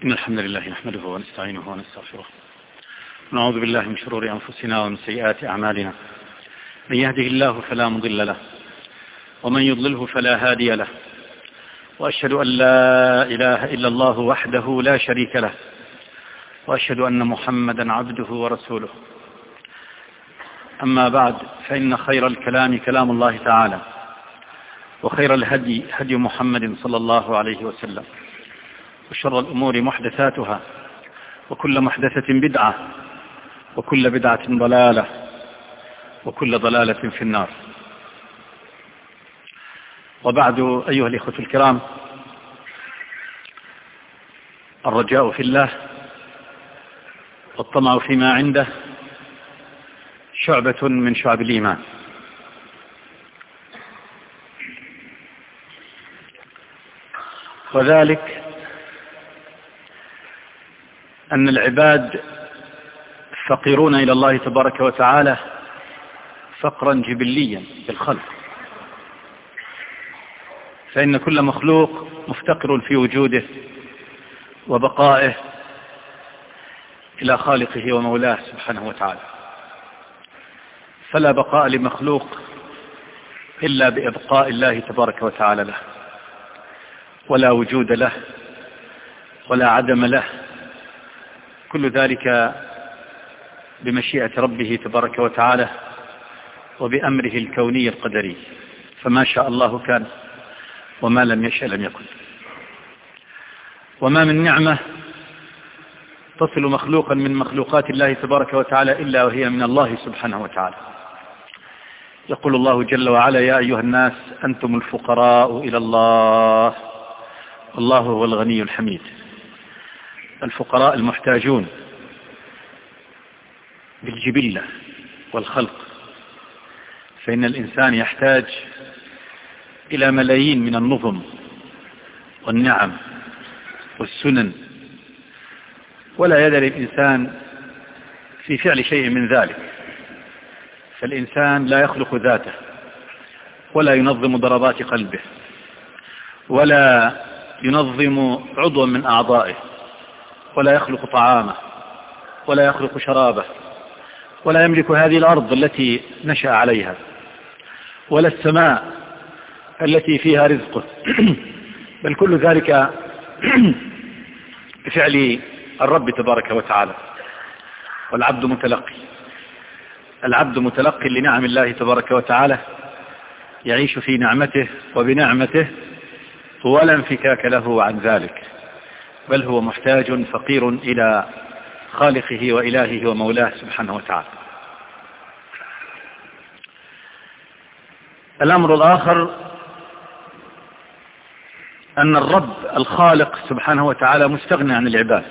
إن الحمد لله نحمده ونستعينه ونستغفره ونعوذ بالله من شرور أنفسنا ومن سيئات أعمالنا. من يهده الله فلا مضل له ومن يضلله فلا هادي له، وأشهد أن لا إله إلا الله وحده لا شريك له، وأشهد أن محمدا عبده ورسوله. أما بعد، فإن خير الكلام كلام الله تعالى، وخير الهدي هدي محمد صلى الله عليه وسلم، وشر الأمور محدثاتها، وكل محدثة بدعة، وكل بدعة ضلالة، وكل ضلالة في النار. وبعد، أيها الإخوة الكرام، الرجاء في الله والطمع فيما عنده شعبة من شعب الإيمان. وذلك أن العباد فقيرون إلى الله تبارك وتعالى فقرا جبليا بالخلق، فإن كل مخلوق مفتقر في وجوده وبقائه إلى خالقه ومولاه سبحانه وتعالى، فلا بقاء لمخلوق إلا بإبقاء الله تبارك وتعالى له، ولا وجود له ولا عدم له، كل ذلك بمشيئة ربه تبارك وتعالى وبأمره الكوني القدري، فما شاء الله كان وما لم يشأ لم يكن. وما من نعمة تصل مخلوقا من مخلوقات الله تبارك وتعالى إلا وهي من الله سبحانه وتعالى. يقول الله جل وعلا: يا أيها الناس أنتم الفقراء إلى الله والله هو الغني الحميد. الفقراء المحتاجون بالجبلة والخلق، فإن الإنسان يحتاج إلى ملايين من النظم والنعم والسنن، ولا يد للإنسان في فعل شيء من ذلك، فالإنسان لا يخلق ذاته، ولا ينظم ضربات قلبه، ولا ينظم عضوا من أعضائه، ولا يخلق طعامه، ولا يخلق شرابه، ولا يملك هذه الأرض التي نشأ عليها، ولا السماء التي فيها رزقه، بل كل ذلك بفعل الرب تبارك وتعالى. والعبد متلقي، العبد متلقي لنعم الله تبارك وتعالى، يعيش في نعمته وبنعمته ولا انفكاك له عن ذلك، بل هو محتاج فقير إلى خالقه وإلهه ومولاه سبحانه وتعالى. الأمر الآخر أن الرب الخالق سبحانه وتعالى مستغني عن العباد،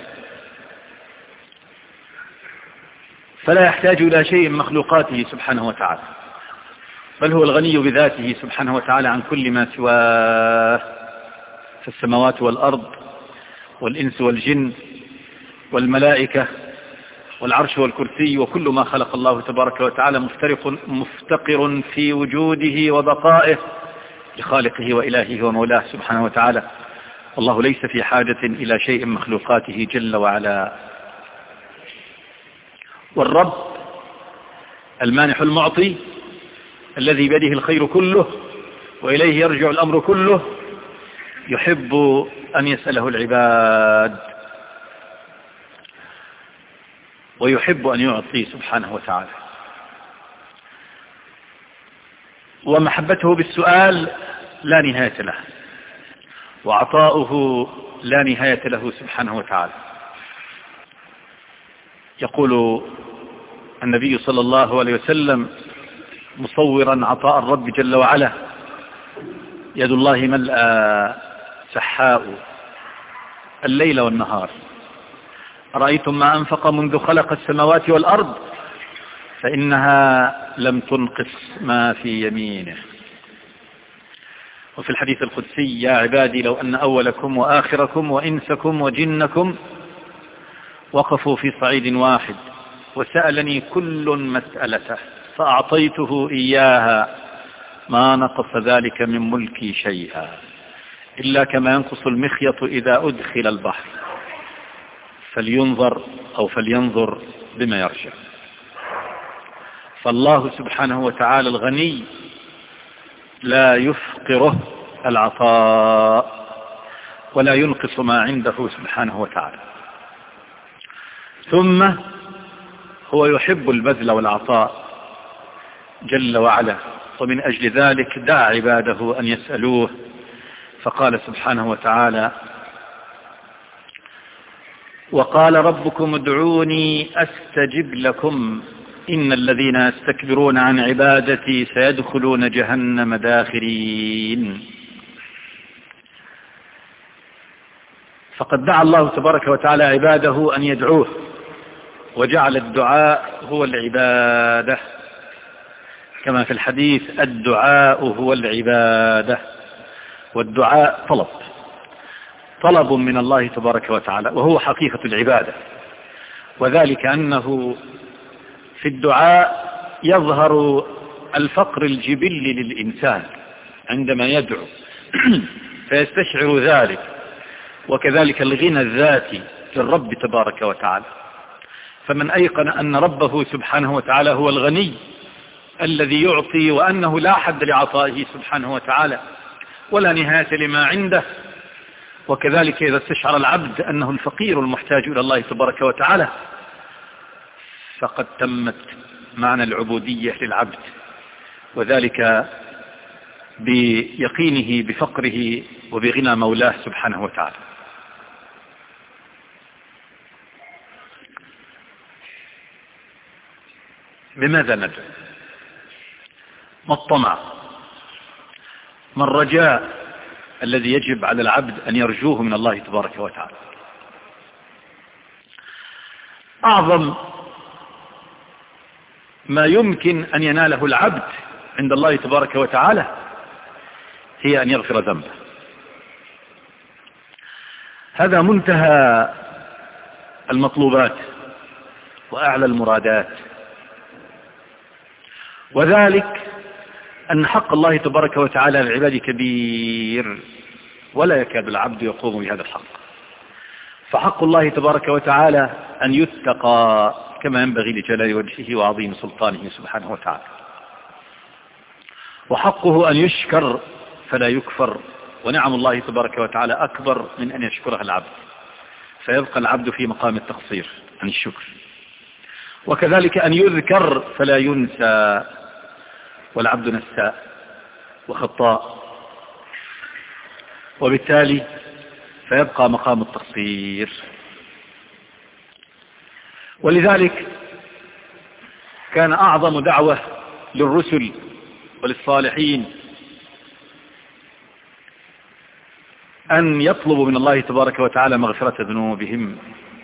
فلا يحتاج إلى شيء من مخلوقاته سبحانه وتعالى، بل هو الغني بذاته سبحانه وتعالى عن كل ما سواه، في السماوات والأرض والإنس والجن والملائكة والعرش والكرسي، وكل ما خلق الله تبارك وتعالى مفتقر في وجوده وبقائه لخالقه وإلهه ومولاه سبحانه وتعالى، والله ليس في حاجة إلى شيء من مخلوقاته جل وعلا. والرب المانح المعطي الذي بيده الخير كله وإليه يرجع الأمر كله، يحب أن يسأله العباد، ويحب أن يعطي سبحانه وتعالى، ومحبته بالسؤال لا نهاية له، وعطاؤه لا نهاية له سبحانه وتعالى. يقول النبي صلى الله عليه وسلم مصورا عطاء الرب جل وعلا: يد الله ملأى سحاء الليل والنهار، أرأيتم ما أنفق منذ خلق السماوات والأرض فإنها لم تنقص ما في يمينه. وفي الحديث القدسي: يا عبادي لو أن أولكم وآخركم وإنسكم وجنكم وقفوا في صعيد واحد وسألني كل مسألته فأعطيته إياها ما نقص ذلك من ملكي شيئا، إلا كما ينقص المخيط إذا أدخل البحر. فلينظر أو فلينظر بما يرجع. فالله سبحانه وتعالى الغني لا يفقره العطاء ولا ينقص ما عنده سبحانه وتعالى. ثم هو يحب البذل والعطاء جل وعلا، ومن أجل ذلك دعا عباده أن يسألوه، فقال سبحانه وتعالى: وقال ربكم ادعوني أستجب لكم إن الذين يستكبرون عن عبادتي سيدخلون جهنم داخرين. فقد دعا الله تبارك وتعالى عباده أن يدعوه، وجعل الدعاء هو العبادة، كما في الحديث: الدعاء هو العبادة. والدعاء طلب من الله تبارك وتعالى، وهو حقيقة العبادة، وذلك أنه في الدعاء يظهر الفقر الجبلي للإنسان عندما يدعو فيستشعر ذلك، وكذلك الغنى الذاتي للرب تبارك وتعالى. فمن أيقن أن ربه سبحانه وتعالى هو الغني الذي يعطي، وأنه لا حد لعطائه سبحانه وتعالى ولا نهاية لما عنده، وكذلك إذا استشعر العبد أنه الفقير المحتاج إلى الله تبارك وتعالى، فقد تمت معنى العبودية للعبد، وذلك بيقينه بفقره وبغنى مولاه سبحانه وتعالى. بماذا ندعو؟ ما الطمع؟ ما الرجاء الذي يجب على العبد أن يرجوه من الله تبارك وتعالى؟ أعظم ما يمكن أن يناله العبد عند الله تبارك وتعالى هي أن يغفر ذنبه. هذا منتهى المطلوبات وأعلى المرادات، وذلك أن حق الله تبارك وتعالى على العباد كبير، ولا يكاد العبد يقوم بهذا الحق. فحق الله تبارك وتعالى أن يتقى كما ينبغي لجلال وجهه وعظيم سلطانه سبحانه وتعالى، وحقه أن يشكر فلا يكفر، ونعم الله تبارك وتعالى أكبر من أن يشكرها العبد، فيبقى العبد في مقام التقصير عن الشكر. وكذلك أن يذكر فلا ينسى، والعبد نساء وخطاء، وبالتالي فيبقى مقام التقصير. ولذلك كان أعظم دعوة للرسل وللصالحين أن يطلبوا من الله تبارك وتعالى مغفرة ذنوبهم.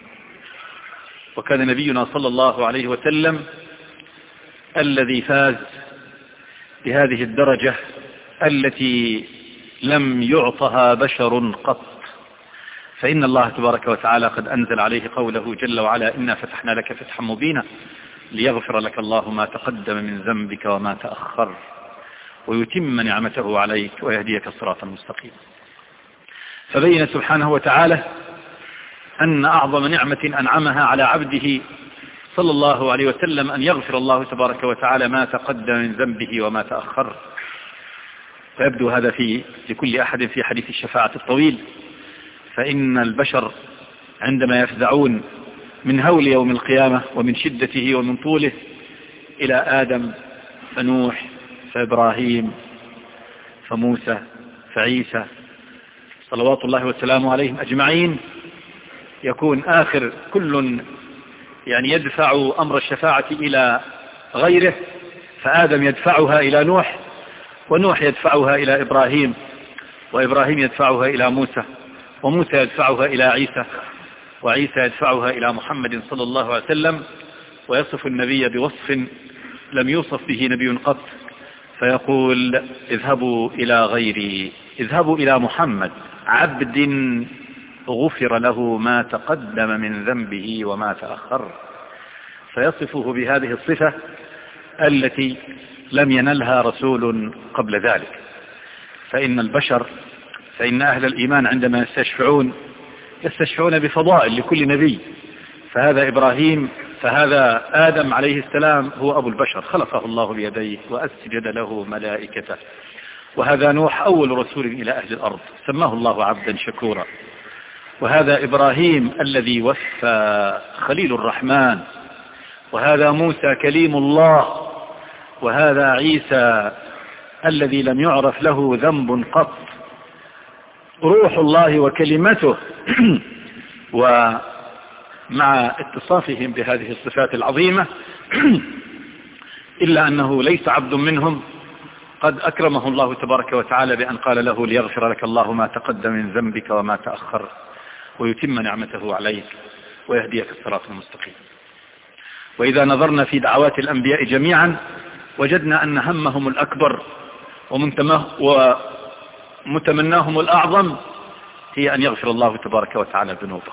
وكان نبينا صلى الله عليه وسلم الذي فاز بهذه الدرجة التي لم يعطها بشر قط، فإن الله تبارك وتعالى قد أنزل عليه قوله جل وعلا: إنا فتحنا لك فتحا مبينا ليغفر لك الله ما تقدم من ذنبك وما تأخر ويتم نعمته عليك ويهديك صراطا مستقيما. فبين سبحانه وتعالى أن أعظم نعمة أنعمها على عبده صلى الله عليه وسلم أن يغفر الله تبارك وتعالى ما تقدم من ذنبه وما تأخر. فيبدو هذا لكل أحد في حديث الشفاعة الطويل، فإن البشر عندما يفزعون من هول يوم القيامة ومن شدته ومن طوله إلى آدم فنوح فإبراهيم فموسى فعيسى صلوات الله وسلامه عليهم أجمعين، يكون آخر كل يدفع أمر الشفاعة إلى غيره، فآدم يدفعها إلى نوح، ونوح يدفعها إلى إبراهيم، وإبراهيم يدفعها إلى موسى، وموسى يدفعها إلى عيسى، وعيسى يدفعها إلى محمد صلى الله عليه وسلم، ويصف النبي بوصف لم يوصف به نبي قط، فيقول: اذهبوا إلى غيري، اذهبوا إلى محمد عبد غفر له ما تقدم من ذنبه وما تأخر، فيصفه بهذه الصفة التي لم ينلها رسول قبل ذلك. فإن أهل الإيمان عندما يستشفعون يستشفعون بفضائل لكل نبي. فهذا آدم عليه السلام هو أبو البشر، خلقه الله بيديه وأسجد له ملائكته. وهذا نوح أول رسول إلى أهل الأرض، سماه الله عبدا شكورا. وهذا إبراهيم الذي وفى خليل الرحمن. وهذا موسى كليم الله. وهذا عيسى الذي لم يعرف له ذنب قط، روح الله وكلمته. ومع اتصافهم بهذه الصفات العظيمة إلا أنه ليس عبد منهم قد أكرمه الله تبارك وتعالى بأن قال له: ليغفر لك الله ما تقدم من ذنبك وما تأخر ويتم نعمته عليك ويهديك الصراط المستقيم. وإذا نظرنا في دعوات الأنبياء جميعا وجدنا أن همهم الأكبر ومتمناهم الأعظم هي أن يغفر الله تبارك وتعالى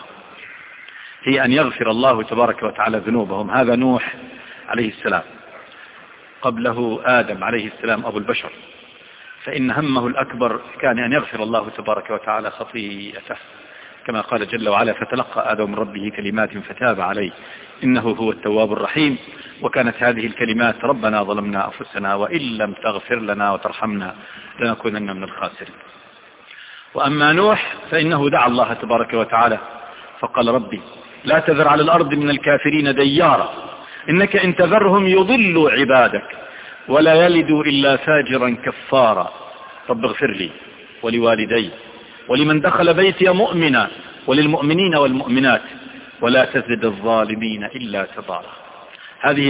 ذنوبهم. هذا نوح عليه السلام، قبله آدم عليه السلام أبو البشر، فإن همه الأكبر كان أن يغفر الله تبارك وتعالى خطيئته، كما قال جل وعلا: فتلقى آدم من ربه كلمات فتاب عليه إنه هو التواب الرحيم. وكانت هذه الكلمات: ربنا ظلمنا أنفسنا وإن لم تغفر لنا وترحمنا لنكونن من الخاسرين. وأما نوح فإنه دعا الله تبارك وتعالى فقال: ربي لا تذر على الأرض من الكافرين ديارا إنك إن تذرهم يضلوا عبادك ولا يلدوا إلا فاجرا كفارا رب اغفر لي ولوالدي ولمن دخل بيتي مؤمنا وللمؤمنين والمؤمنات ولا تزد الظالمين إلا تبارا. هذه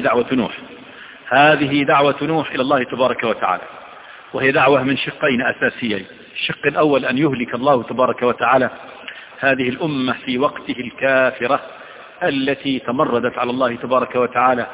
دعوة نوح إلى الله تبارك وتعالى، وهي دعوة من شقين أساسيين. الشق الأول أن يهلك الله تبارك وتعالى هذه الأمة في وقته الكافرة التي تمردت على الله تبارك وتعالى،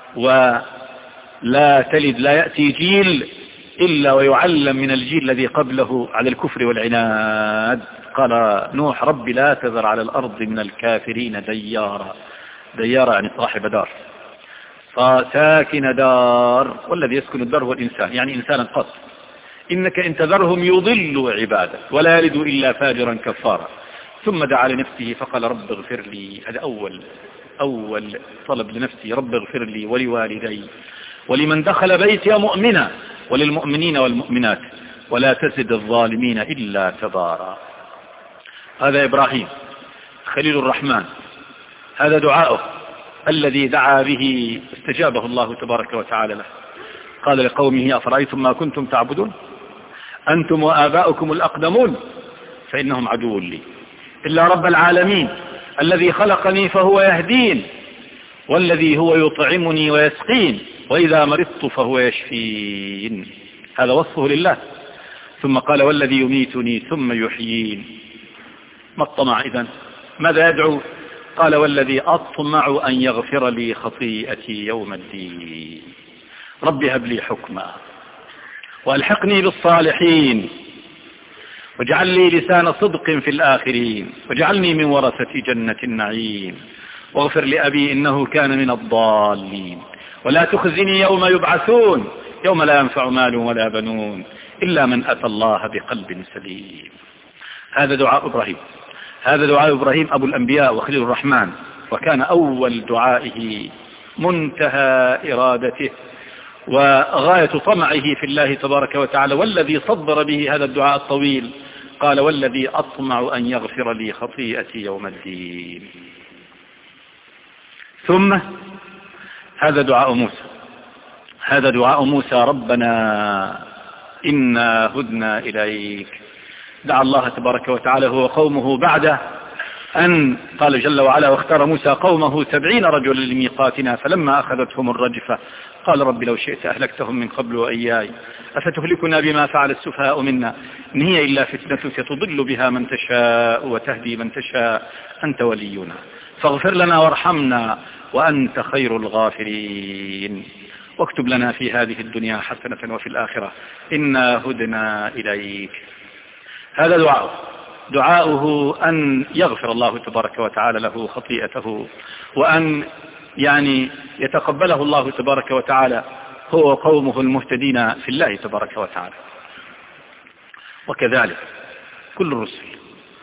ولا يأتي جيل إلا ويعلم من الجيل الذي قبله على الكفر والعناد. قال نوح: رب لا تذر على الأرض من الكافرين ديارا يعني صاحب دار، ساكن دار، والذي يسكن الدار هو الإنسان، يعني إنسانا قط. إنك إن تذرهم يضلوا عبادك ولا يلدوا إلا فاجرا كفارا. ثم دعا لنفسه فقال: رب اغفر لي. هذا أول طلب لنفسه: رب اغفر لي ولوالدي ولمن دخل بيتي مؤمنا وللمؤمنين والمؤمنات ولا تزد الظالمين إلا تبارا. هذا إبراهيم خليل الرحمن، هذا دعاؤه الذي دعا به استجابه الله تبارك وتعالى له. قال لقومه: أفرأيتم ما كنتم تعبدون أنتم وآباؤكم الأقدمون فإنهم عدو لي إلا رب العالمين الذي خلقني فهو يهدين والذي هو يطعمني ويسقين وإذا مرضت فهو يشفين. هذا وصفه لله. ثم قال: والذي يميتني ثم يحيين. ما الطمع إذن؟ ماذا يدعو؟ قال: والذي أطمع أن يغفر لي خطيئتي يوم الدين رب هب لي حكما وألحقني بالصالحين واجعل لي لسان صدق في الآخرين واجعلني من ورثة جنة النعيم واغفر لأبي إنه كان من الضالين ولا تخزني يوم يبعثون يوم لا ينفع مال ولا بنون إلا من أتى الله بقلب سليم. هذا دعاء إبراهيم أبو الأنبياء وخليل الرحمن، وكان أول دعائه منتهى إرادته وغاية طمعه في الله تبارك وتعالى، والذي صدر به هذا الدعاء الطويل. قال: والذي أطمع أن يغفر لي خطيئتي يوم الدين. ثم هذا دعاء موسى ربنا إنا هدنا إليك. دعا الله تبارك وتعالى هو قومه بعد أن قال جل وعلا: واختار موسى قومه 70 رجلا لميقاتنا فلما أخذتهم الرجفة قال رب لو شئت أهلكتهم من قبل وإياي أفتهلكنا بما فعل السفهاء منا إن هي إلا فتنتك تضل بها من تشاء وتهدي من تشاء أنت ولينا فاغفر لنا وارحمنا وأنت خير الغافرين واكتب لنا في هذه الدنيا حسنة وفي الآخرة إنا هدنا إليك. هذا دعاؤه أن يغفر الله تبارك وتعالى له خطيئته وأن يتقبله الله تبارك وتعالى هو قومه المهتدين في الله تبارك وتعالى. وكذلك كل الرسل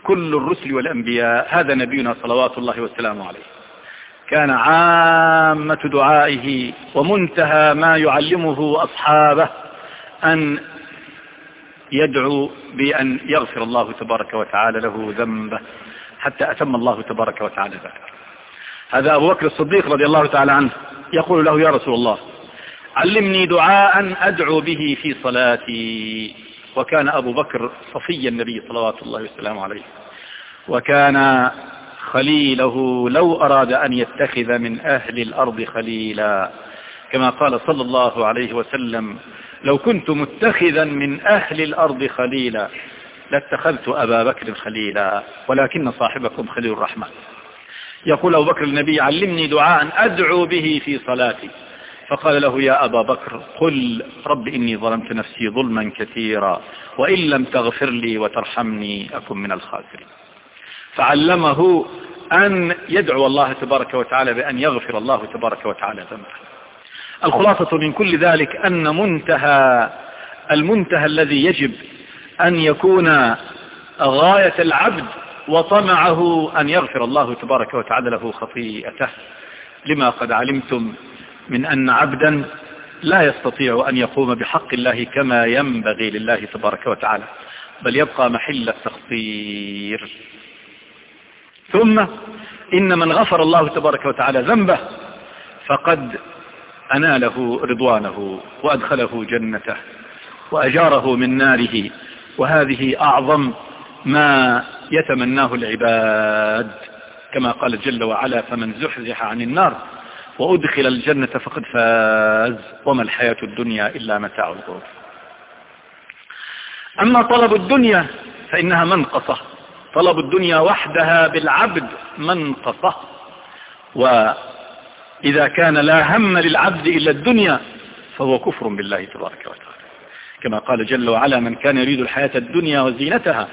كل الرسل والأنبياء. هذا نبينا صلوات الله وسلامه عليه، كان عامة دعائه ومنتهى ما يعلمه أصحابه أن يدعو بأن يغفر الله تبارك وتعالى له ذنبه، حتى أتم الله تبارك وتعالى ذلك. هذا أبو بكر الصديق رضي الله تعالى عنه يقول له: يا رسول الله، علمني دعاء أدعو به في صلاتي. وكان أبو بكر صفي النبي صلوات الله وسلامه عليه، وكان خليله لو أراد أن يتخذ من أهل الأرض خليلا، كما قال صلى الله عليه وسلم: لو كنت متخذا من أهل الأرض خليلا لاتخذت أبا بكر خليلا، ولكن صاحبكم خليل الرحمن. يقول أبو بكر للنبي: علمني دعاء أدعو به في صلاتي. فقال له: يا أبا بكر، قل: رب إني ظلمت نفسي ظلما كثيرا، وإن لم تغفر لي وترحمني أكن من الخاسرين. فعلمه أن يدعو الله تبارك وتعالى بأن يغفر الله تبارك وتعالى ذنبه. الخلاصة من كل ذلك أن المنتهى الذي يجب أن يكون غاية العبد وطمعه أن يغفر الله تبارك وتعالى له خطيئته، لما قد علمتم من أن عبدا لا يستطيع أن يقوم بحق الله كما ينبغي لله تبارك وتعالى، بل يبقى محل التقصير. ثم إن من غفر الله تبارك وتعالى ذنبه فقد أناله رضوانه وأدخله جنته وأجاره من ناره، وهذه أعظم ما يتمناه العباد، كما قال جل وعلا: فمن زحزح عن النار وأدخل الجنة فقد فاز وما الحياة الدنيا إلا متاع الغرور. أما طلب الدنيا فإنها منقصة، طلب الدنيا وحدها بالعبد منقصة، وإذا كان لا هم للعبد إلا الدنيا فهو كفر بالله تبارك وتعالى، كما قال جل وعلا: من كان يريد الحياة الدنيا وزينتها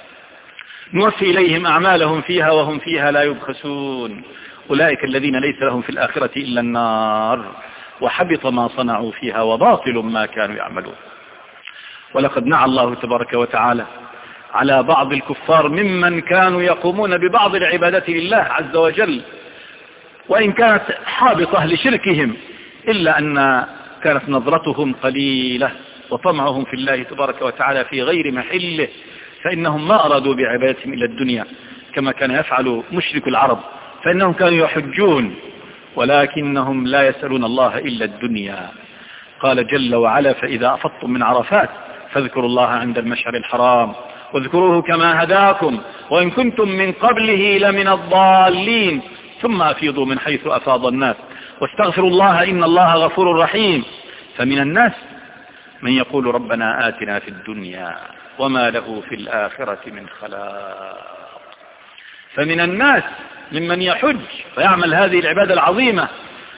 نوفي إليهم أعمالهم فيها وهم فيها لا يبخسون، أولئك الذين ليس لهم في الآخرة إلا النار وحبط ما صنعوا فيها وباطل ما كانوا يعملون. ولقد نعى الله تبارك وتعالى على بعض الكفار ممن كانوا يقومون ببعض العبادات لله عز وجل، وإن كانت حابطة لشركهم، إلا أن كانت نظرتهم قليلة وطمعهم في الله تبارك وتعالى في غير محله، فإنهم ما أرادوا بعبادتهم إلا الدنيا، كما كان يفعل مشرك العرب، فإنهم كانوا يحجون ولكنهم لا يسألون الله إلا الدنيا. قال جل وعلا: فإذا أفضتم من عرفات فاذكروا الله عند المشعر الحرام واذكروه كما هداكم وإن كنتم من قبله لمن الضالين ثم أفيضوا من حيث أفاض الناس واستغفروا الله إن الله غفور رحيم. فمن الناس من يقول ربنا آتنا في الدنيا وما له في الآخرة من خلاق. فمن الناس ممن يحج فيعمل هذه العبادة العظيمة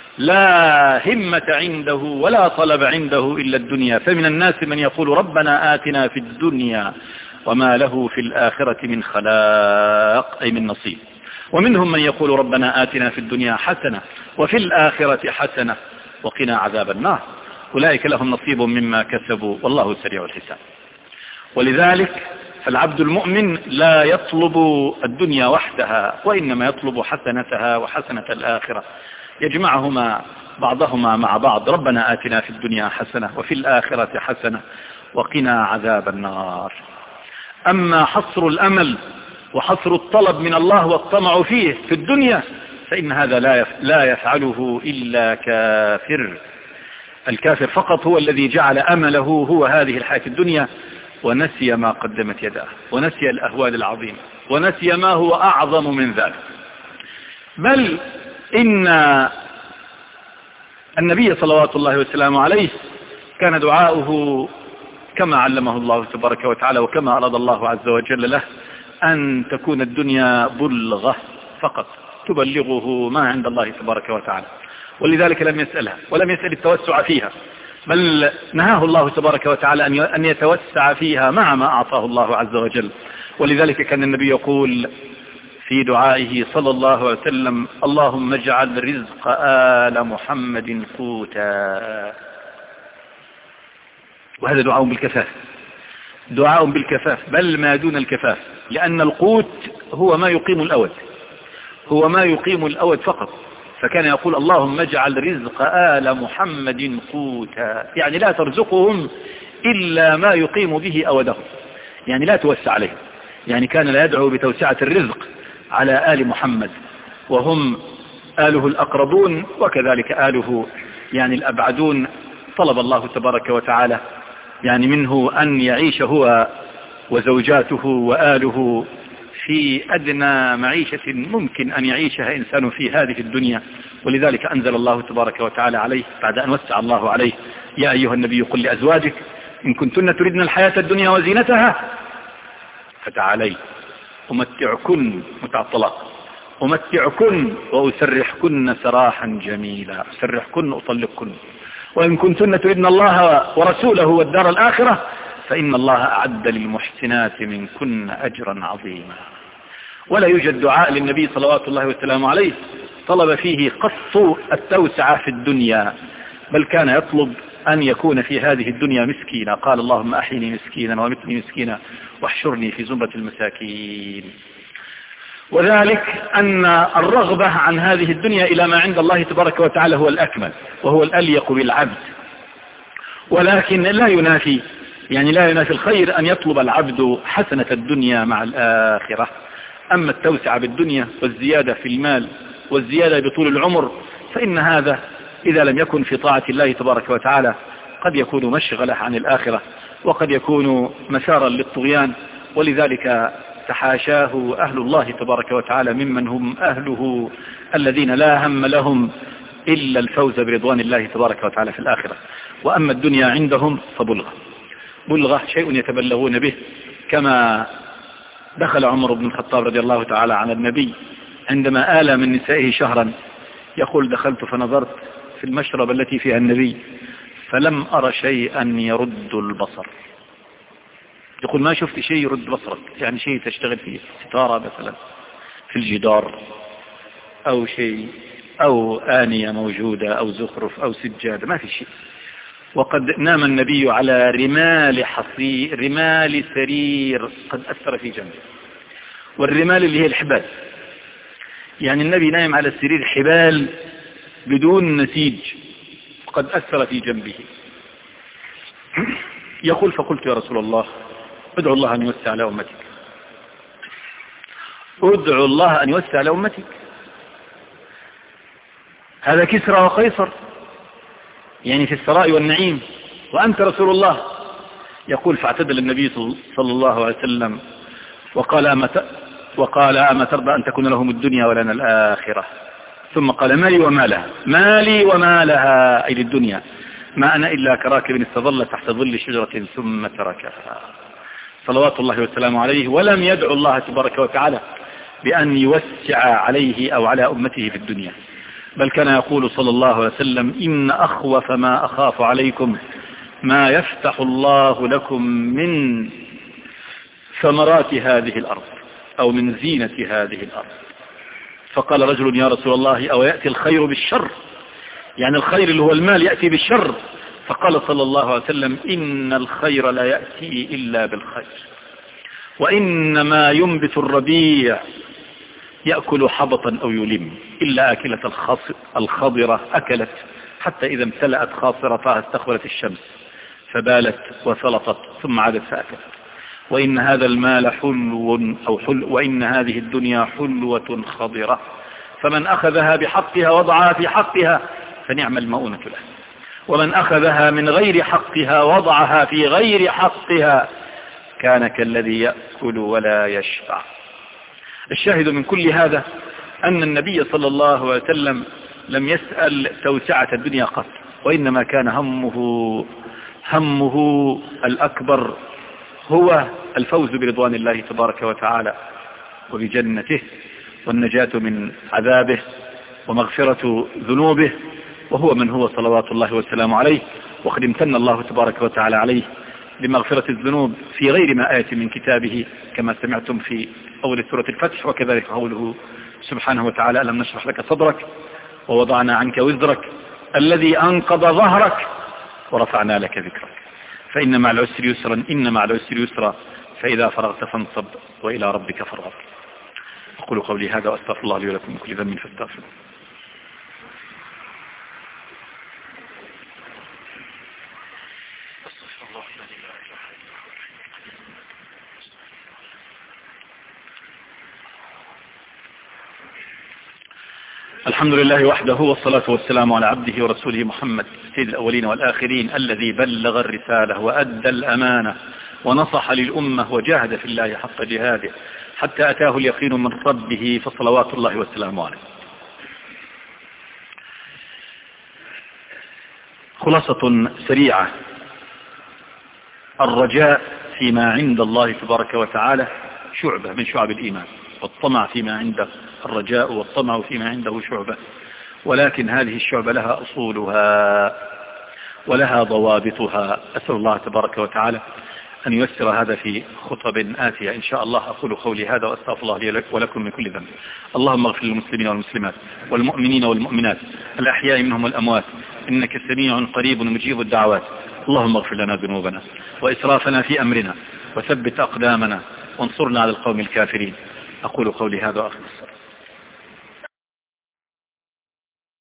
لا همة عنده ولا طلب عنده إلا الدنيا. فمن الناس من يقول ربنا آتنا في الدنيا وما له في الآخرة من خلاق، أي من نصيب. ومنهم من يقول ربنا آتنا في الدنيا حسنة وفي الآخرة حسنة وقنا عذاب النار، أولئك لهم نصيب مما كسبوا والله سريع الحساب. ولذلك فالعبد المؤمن لا يطلب الدنيا وحدها، وإنما يطلب حسنتها وحسنة الآخرة، يجمعهما بعضهما مع بعض. ربنا آتنا في الدنيا حسنة وفي الآخرة حسنة وقنا عذاب النار. أما حصر الأمل وحصر الطلب من الله والطمع فيه في الدنيا فإن هذا لا يفعله إلا كافر. الكافر فقط هو الذي جعل أمله هو هذه الحياة الدنيا ونسي ما قدمت يداه ونسي الأهوال العظيمة ونسي ما هو أعظم من ذلك. بل إن النبي صلوات الله وسلامه عليه كان دعاؤه كما علمه الله تبارك وتعالى وكما أراد الله عز وجل له أن تكون الدنيا بلغة فقط تبلغه ما عند الله تبارك وتعالى، ولذلك لم يسألها ولم يسأل التوسع فيها، بل نهاه الله تبارك وتعالى أن يتوسع فيها مع ما أعطاه الله عز وجل. ولذلك كان النبي يقول في دعائه صلى الله عليه وسلم: اللهم اجعل رزق آل محمد قوتا. وهذا دعاء بالكفاف، دعاء بالكفاف، بل ما دون الكفاف. لأن القوت هو ما يقيم الأود، هو ما يقيم الأود فقط. فكان يقول اللهم اجعل رزق آل محمد قوتا، يعني لا ترزقهم إلا ما يقيم به أودهم، يعني لا توسع عليهم. يعني كان لا يدعو بتوسعة الرزق على آل محمد وهم آله الأقربون وكذلك آله يعني الأبعدون. طلب الله تبارك وتعالى يعني منه أن يعيش هو وزوجاته وآله في أدنى معيشة ممكن أن يعيشها إنسان في هذه الدنيا، ولذلك أنزل الله تبارك وتعالى عليه بعد أن وسع الله عليه: يا أيها النبي قل لأزواجك إن كنتن تردن الحياة الدنيا وزينتها فتعالي أمتعكن، متع الطلاق، أمتعكن وأسرحكن سراحا جميلا، أسرحكن أطلقكن، وإن كنتن تردن الله ورسوله والدار الآخرة فإن الله أعد للمحسنات منكن أجرا عظيما. ولا يوجد دعاء للنبي صلوات الله وسلامه عليه طلب فيه قص التوسعة في الدنيا، بل كان يطلب أن يكون في هذه الدنيا مسكينا. قال اللهم أحيني مسكينا ومتني مسكينا واحشرني في زمرة المساكين. وذلك أن الرغبة عن هذه الدنيا إلى ما عند الله تبارك وتعالى هو الأكمل وهو الأليق بالعبد، ولكن لا ينافي الخير أن يطلب العبد حسنة الدنيا مع الآخرة. أما التوسع بالدنيا والزيادة في المال والزيادة بطول العمر فإن هذا إذا لم يكن في طاعة الله تبارك وتعالى قد يكون مشغلة عن الآخرة وقد يكون مسارا للطغيان، ولذلك تحاشاه أهل الله تبارك وتعالى ممن هم أهله الذين لا هم لهم إلا الفوز برضوان الله تبارك وتعالى في الآخرة. وأما الدنيا عندهم فبلغة شيء يتبلغون به، كما دخل عمر بن الخطاب رضي الله تعالى على النبي عندما آلى من نسائه شهرا، يقول دخلت فنظرت في المشرب التي فيها النبي فلم أرى شيئا يرد البصر. يقول ما شفت شيء يرد بصرك، يعني شيء تشتغل فيه، ستارة مثلا في الجدار أو شيء أو آنية موجودة أو زخرف أو سجادة، ما في شيء. وقد نام النبي على رمال سرير قد أثر في جنبه، والرمال اللي هي الحبال، يعني النبي نايم على السرير حبال بدون نسيج قد أثر في جنبه. يقول فقلت يا رسول الله ادعو الله أن يوسع على أمتك، ادعو الله أن يوسع على أمتك، هذا كسرى وقيصر يعني في الثراء والنعيم وأنت رسول الله. يقول فاعتدل النبي صلى الله عليه وسلم وقال أما ترضى أن تكون لهم الدنيا ولنا الآخرة؟ ثم قال مالي وما لها، أي للدنيا، ما أنا إلا كراكب استظل تحت ظل شجرة ثم تركها، صلوات الله وسلامه عليه. ولم يدعو الله تبارك وتعالى بأن يوسع عليه أو على أمته في الدنيا، بل كان يقول صلى الله عليه وسلم إن أخوف ما أخاف عليكم ما يفتح الله لكم من ثمرات هذه الأرض أو من زينة هذه الأرض. فقال رجل يا رسول الله أو يأتي الخير بالشر، يعني الخير اللي هو المال يأتي بالشر؟ فقال صلى الله عليه وسلم إن الخير لا يأتي إلا بالخير، وإنما ينبت الربيع يأكل حبطا أو يلم، إلا أكلة الخضرة أكلت حتى إذا امتلأت خاصرتها استقبلت الشمس فبالت وسلطت ثم عادت فأكلت. وإن هذا المال وإن هذه الدنيا حلوة خضرة، فمن أخذها بحقها وضعها في حقها فنعم المؤونة له، ومن أخذها من غير حقها وضعها في غير حقها كان كالذي يأكل ولا يشبع. الشاهد من كل هذا أن النبي صلى الله عليه وسلم لم يسأل توسعة الدنيا قط، وإنما كان همه الأكبر هو الفوز برضوان الله تبارك وتعالى وبجنته والنجاة من عذابه ومغفرة ذنوبه، وهو من هو صلوات الله والسلام عليه. وقد امتن الله تبارك وتعالى عليه بمغفرة الذنوب في غير ما آية من كتابه كما سمعتم في أول سورة الفتح، وكذلك قوله سبحانه وتعالى ألم نشرح لك صدرك ووضعنا عنك وزرك الذي أنقض ظهرك ورفعنا لك ذكرك فإن مع العسر يسرا إن مع العسر يسرا فإذا فرغت فانصب وإلى ربك فارغب. أقول قولي هذا وأستغفر الله لي ولكم من كل ذنب فاستغفروه. الحمد لله وحده، والصلاة والسلام على عبده ورسوله محمد سيد الأولين والآخرين، الذي بلغ الرسالة وأدى الأمانة ونصح للأمة وجاهد في الله حق جهاده حتى أتاه اليقين من ربه، فصلوات الله والسلام عليه. خلاصة سريعة: الرجاء فيما عند الله تبارك وتعالى شعبة من شعب الإيمان، والطمع فيما عنده، الرجاء والطمع فيما عنده شعبة، ولكن هذه الشعبة لها أصولها ولها ضوابطها. أسأل الله تبارك وتعالى أن ييسر هذا في خطب آتية إن شاء الله. أقول قولي هذا وأستغفر الله لي ولكم من كل ذنب. اللهم اغفر للمسلمين والمسلمات والمؤمنين والمؤمنات الأحياء منهم والأموات، إنك سميع قريب مجيب الدعوات. اللهم اغفر لنا ذنوبنا وإسرافنا في أمرنا، وثبت أقدامنا، وانصرنا على القوم الكافرين. أقول قولي هذا وأخلص.